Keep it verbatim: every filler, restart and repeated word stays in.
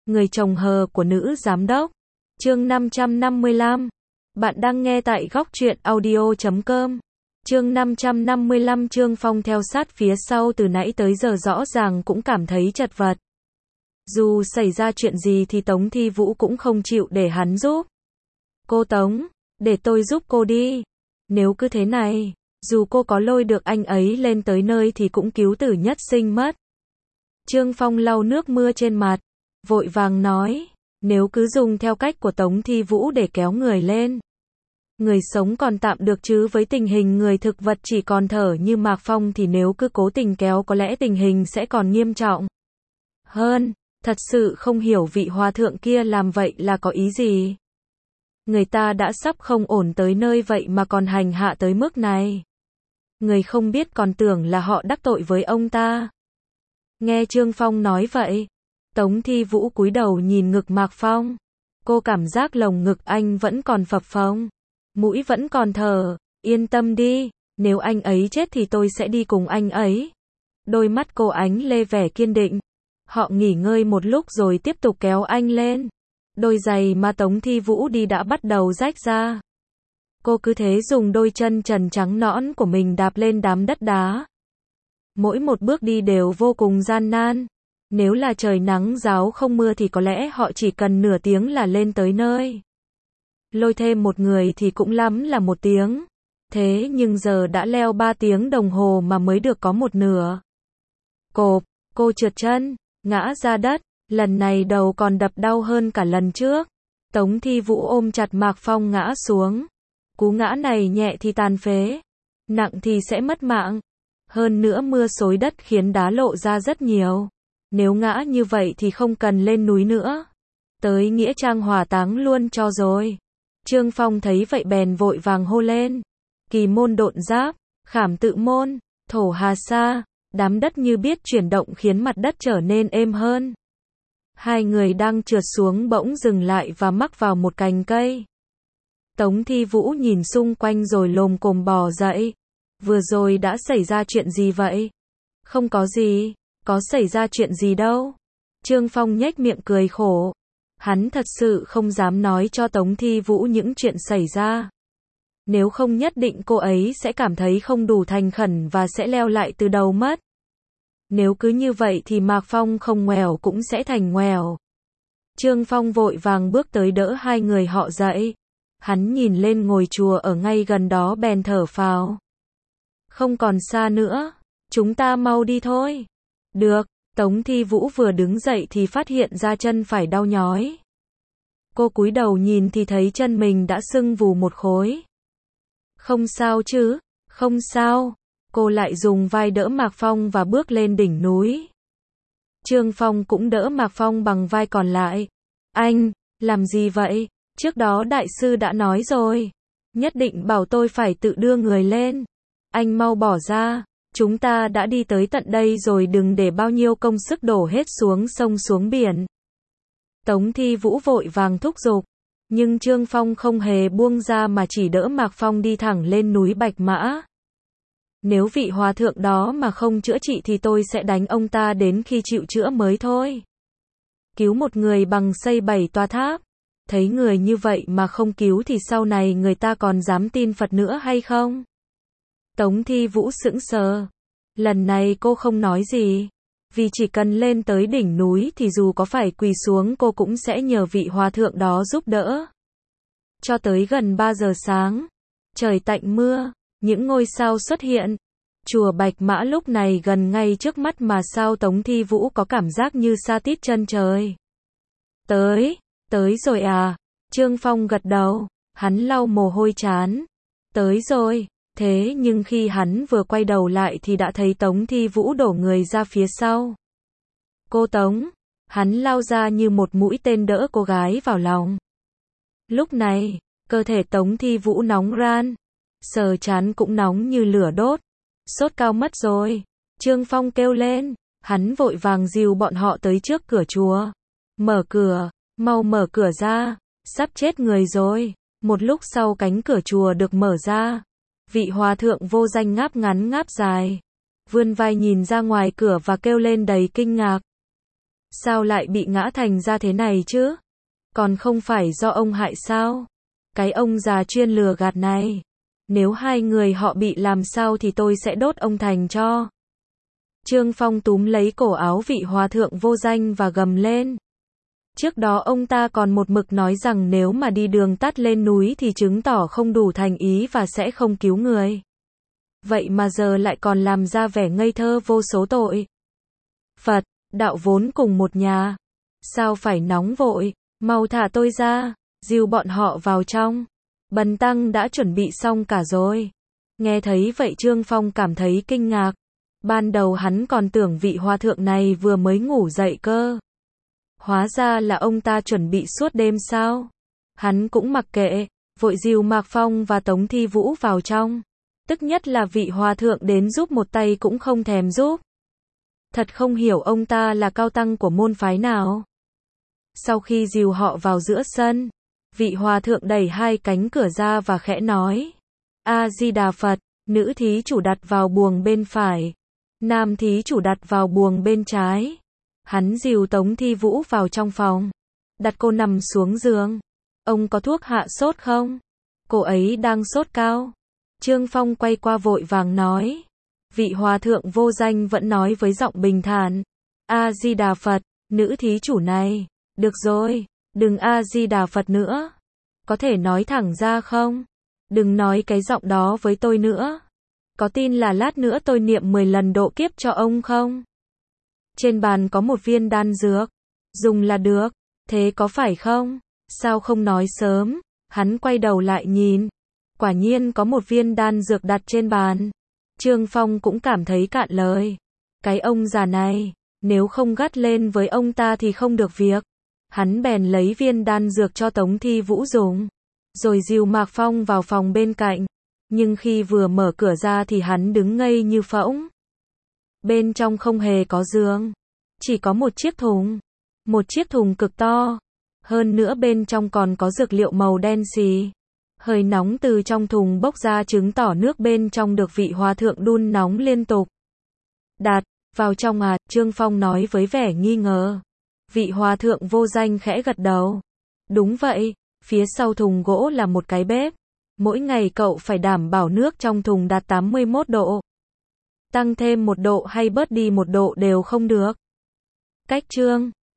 Người chồng hờ của nữ giám đốc. Chương năm trăm năm mươi lăm. Bạn đang nghe tại góc truyện audio chấm com. Chương năm trăm năm mươi lăm. Trương Phong theo sát phía sau từ nãy tới giờ rõ ràng cũng cảm thấy chật vật. Dù xảy ra chuyện gì thì Tống Thi Vũ cũng không chịu để hắn giúp. Cô Tống, để tôi giúp cô đi. Nếu cứ thế này, dù cô có lôi được anh ấy lên tới nơi thì cũng cứu tử nhất sinh mất. Trương Phong lau nước mưa trên mặt, vội vàng nói, nếu cứ dùng theo cách của Tống Thi Vũ để kéo người lên. Người sống còn tạm được chứ với tình hình người thực vật chỉ còn thở như Mạc Phong thì nếu cứ cố tình kéo có lẽ tình hình sẽ còn nghiêm trọng hơn. Thật sự không hiểu vị hòa thượng kia làm vậy là có ý gì. Người ta đã sắp không ổn tới nơi vậy mà còn hành hạ tới mức này. Người không biết còn tưởng là họ đắc tội với ông ta. Nghe Trương Phong nói vậy, Tống Thi Vũ cúi đầu nhìn ngực Mạc Phong. Cô cảm giác lồng ngực anh vẫn còn phập phồng, mũi vẫn còn thở. Yên tâm đi, nếu anh ấy chết thì tôi sẽ đi cùng anh ấy. Đôi mắt cô ánh lê vẻ kiên định. Họ nghỉ ngơi một lúc rồi tiếp tục kéo anh lên. Đôi giày mà Tống Thi Vũ đi đã bắt đầu rách ra. Cô cứ thế dùng đôi chân trần trắng nõn của mình đạp lên đám đất đá. Mỗi một bước đi đều vô cùng gian nan. Nếu là trời nắng ráo không mưa thì có lẽ họ chỉ cần nửa tiếng là lên tới nơi. Lôi thêm một người thì cũng lắm là một tiếng. Thế nhưng giờ đã leo ba tiếng đồng hồ mà mới được có một nửa. Cộp, cô trượt chân, ngã ra đất. Lần này đầu còn đập đau hơn cả lần trước. Tống Thi Vũ ôm chặt Mạc Phong ngã xuống. Cú ngã này nhẹ thì tàn phế, nặng thì sẽ mất mạng. Hơn nữa mưa xối đất khiến đá lộ ra rất nhiều. Nếu ngã như vậy thì không cần lên núi nữa. Tới nghĩa trang hỏa táng luôn cho rồi. Trương Phong thấy vậy bèn vội vàng hô lên. Kỳ môn độn giáp, khảm tự môn, thổ hà sa. Đám đất như biết chuyển động khiến mặt đất trở nên êm hơn. Hai người đang trượt xuống bỗng dừng lại và mắc vào một cành cây. Tống Thi Vũ nhìn xung quanh rồi lồm cồm bò dậy. Vừa rồi đã xảy ra chuyện gì vậy? Không có gì, có xảy ra chuyện gì đâu. Trương Phong nhếch miệng cười khổ. Hắn thật sự không dám nói cho Tống Thi Vũ những chuyện xảy ra. Nếu không nhất định cô ấy sẽ cảm thấy không đủ thành khẩn và sẽ leo lại từ đầu mất. Nếu cứ như vậy thì Mạc Phong không ngoèo cũng sẽ thành ngoèo. Trương Phong vội vàng bước tới đỡ hai người họ dậy. Hắn nhìn lên ngôi chùa ở ngay gần đó bèn thở phào. Không còn xa nữa, chúng ta mau đi thôi. Được, Tống Thi Vũ vừa đứng dậy thì phát hiện ra chân phải đau nhói. Cô cúi đầu nhìn thì thấy chân mình đã sưng vù một khối. Không sao chứ, không sao. Cô lại dùng vai đỡ Mạc Phong và bước lên đỉnh núi. Trương Phong cũng đỡ Mạc Phong bằng vai còn lại. Anh, làm gì vậy? Trước đó đại sư đã nói rồi. Nhất định bảo tôi phải tự đưa người lên. Anh mau bỏ ra. Chúng ta đã đi tới tận đây rồi, đừng để bao nhiêu công sức đổ hết xuống sông xuống biển. Tống Thi Vũ vội vàng thúc giục. Nhưng Trương Phong không hề buông ra mà chỉ đỡ Mạc Phong đi thẳng lên núi Bạch Mã. Nếu vị hòa thượng đó mà không chữa trị thì tôi sẽ đánh ông ta đến khi chịu chữa mới thôi. Cứu một người bằng xây bảy tòa tháp. Thấy người như vậy mà không cứu thì sau này người ta còn dám tin Phật nữa hay không? Tống Thi Vũ sững sờ. Lần này cô không nói gì. Vì chỉ cần lên tới đỉnh núi thì dù có phải quỳ xuống cô cũng sẽ nhờ vị hòa thượng đó giúp đỡ. Cho tới gần ba giờ sáng. Trời tạnh mưa. Những ngôi sao xuất hiện. Chùa Bạch Mã lúc này gần ngay trước mắt mà sao Tống Thi Vũ có cảm giác như sa tít chân trời. Tới, tới rồi à? Trương Phong gật đầu, hắn lau mồ hôi trán. Tới rồi, thế nhưng khi hắn vừa quay đầu lại thì đã thấy Tống Thi Vũ đổ người ra phía sau. Cô Tống, hắn lao ra như một mũi tên đỡ cô gái vào lòng. Lúc này, cơ thể Tống Thi Vũ nóng ran. Sờ trán cũng nóng như lửa đốt. Sốt cao mất rồi. Trương Phong kêu lên. Hắn vội vàng dìu bọn họ tới trước cửa chùa. Mở cửa, mau mở cửa ra. Sắp chết người rồi. Một lúc sau cánh cửa chùa được mở ra. Vị hòa thượng vô danh ngáp ngắn ngáp dài. Vươn vai nhìn ra ngoài cửa và kêu lên đầy kinh ngạc. Sao lại bị ngã thành ra thế này chứ? Còn không phải do ông hại sao? Cái ông già chuyên lừa gạt này. Nếu hai người họ bị làm sao thì tôi sẽ đốt ông thành tro. Trương Phong túm lấy cổ áo vị hòa thượng vô danh và gầm lên. Trước đó ông ta còn một mực nói rằng nếu mà đi đường tắt lên núi thì chứng tỏ không đủ thành ý và sẽ không cứu người. Vậy mà giờ lại còn làm ra vẻ ngây thơ vô số tội. Phật, đạo vốn cùng một nhà. Sao phải nóng vội, mau thả tôi ra, dìu bọn họ vào trong. Bần tăng đã chuẩn bị xong cả rồi. Nghe thấy vậy Trương Phong cảm thấy kinh ngạc. Ban đầu hắn còn tưởng vị hòa thượng này vừa mới ngủ dậy cơ. Hóa ra là ông ta chuẩn bị suốt đêm sao? Hắn cũng mặc kệ, vội dìu Mạc Phong và Tống Thi Vũ vào trong. Tức nhất là vị hòa thượng đến giúp một tay cũng không thèm giúp. Thật không hiểu ông ta là cao tăng của môn phái nào. Sau khi dìu họ vào giữa sân, vị hòa thượng đẩy hai cánh cửa ra và khẽ nói. A-di-đà Phật, nữ thí chủ đặt vào buồng bên phải. Nam thí chủ đặt vào buồng bên trái. Hắn dìu Tống Thi Vũ vào trong phòng. Đặt cô nằm xuống giường. Ông có thuốc hạ sốt không? Cô ấy đang sốt cao. Trương Phong quay qua vội vàng nói. Vị hòa thượng vô danh vẫn nói với giọng bình thản. A-di-đà Phật, nữ thí chủ này. Được rồi, đừng A-di-đà Phật nữa. Có thể nói thẳng ra không? Đừng nói cái giọng đó với tôi nữa. Có tin là lát nữa tôi niệm mười lần độ kiếp cho ông không? Trên bàn có một viên đan dược. Dùng là được. Thế có phải không? Sao không nói sớm? Hắn quay đầu lại nhìn. Quả nhiên có một viên đan dược đặt trên bàn. Trương Phong cũng cảm thấy cạn lời. Cái ông già này, nếu không gắt lên với ông ta thì không được việc. Hắn bèn lấy viên đan dược cho Tống Thi Vũ dùng. Rồi dìu Mạc Phong vào phòng bên cạnh. Nhưng khi vừa mở cửa ra thì hắn đứng ngây như phỗng. Bên trong không hề có giường. Chỉ có một chiếc thùng. Một chiếc thùng cực to. Hơn nữa bên trong còn có dược liệu màu đen xì. Hơi nóng từ trong thùng bốc ra chứng tỏ nước bên trong được vị hòa thượng đun nóng liên tục. Đạt, vào trong à, Trương Phong nói với vẻ nghi ngờ. Vị hòa thượng vô danh khẽ gật đầu. Đúng vậy, phía sau thùng gỗ là một cái bếp. Mỗi ngày cậu phải đảm bảo nước trong thùng đạt tám mươi mốt độ. Tăng thêm một độ hay bớt đi một độ đều không được. Cách chương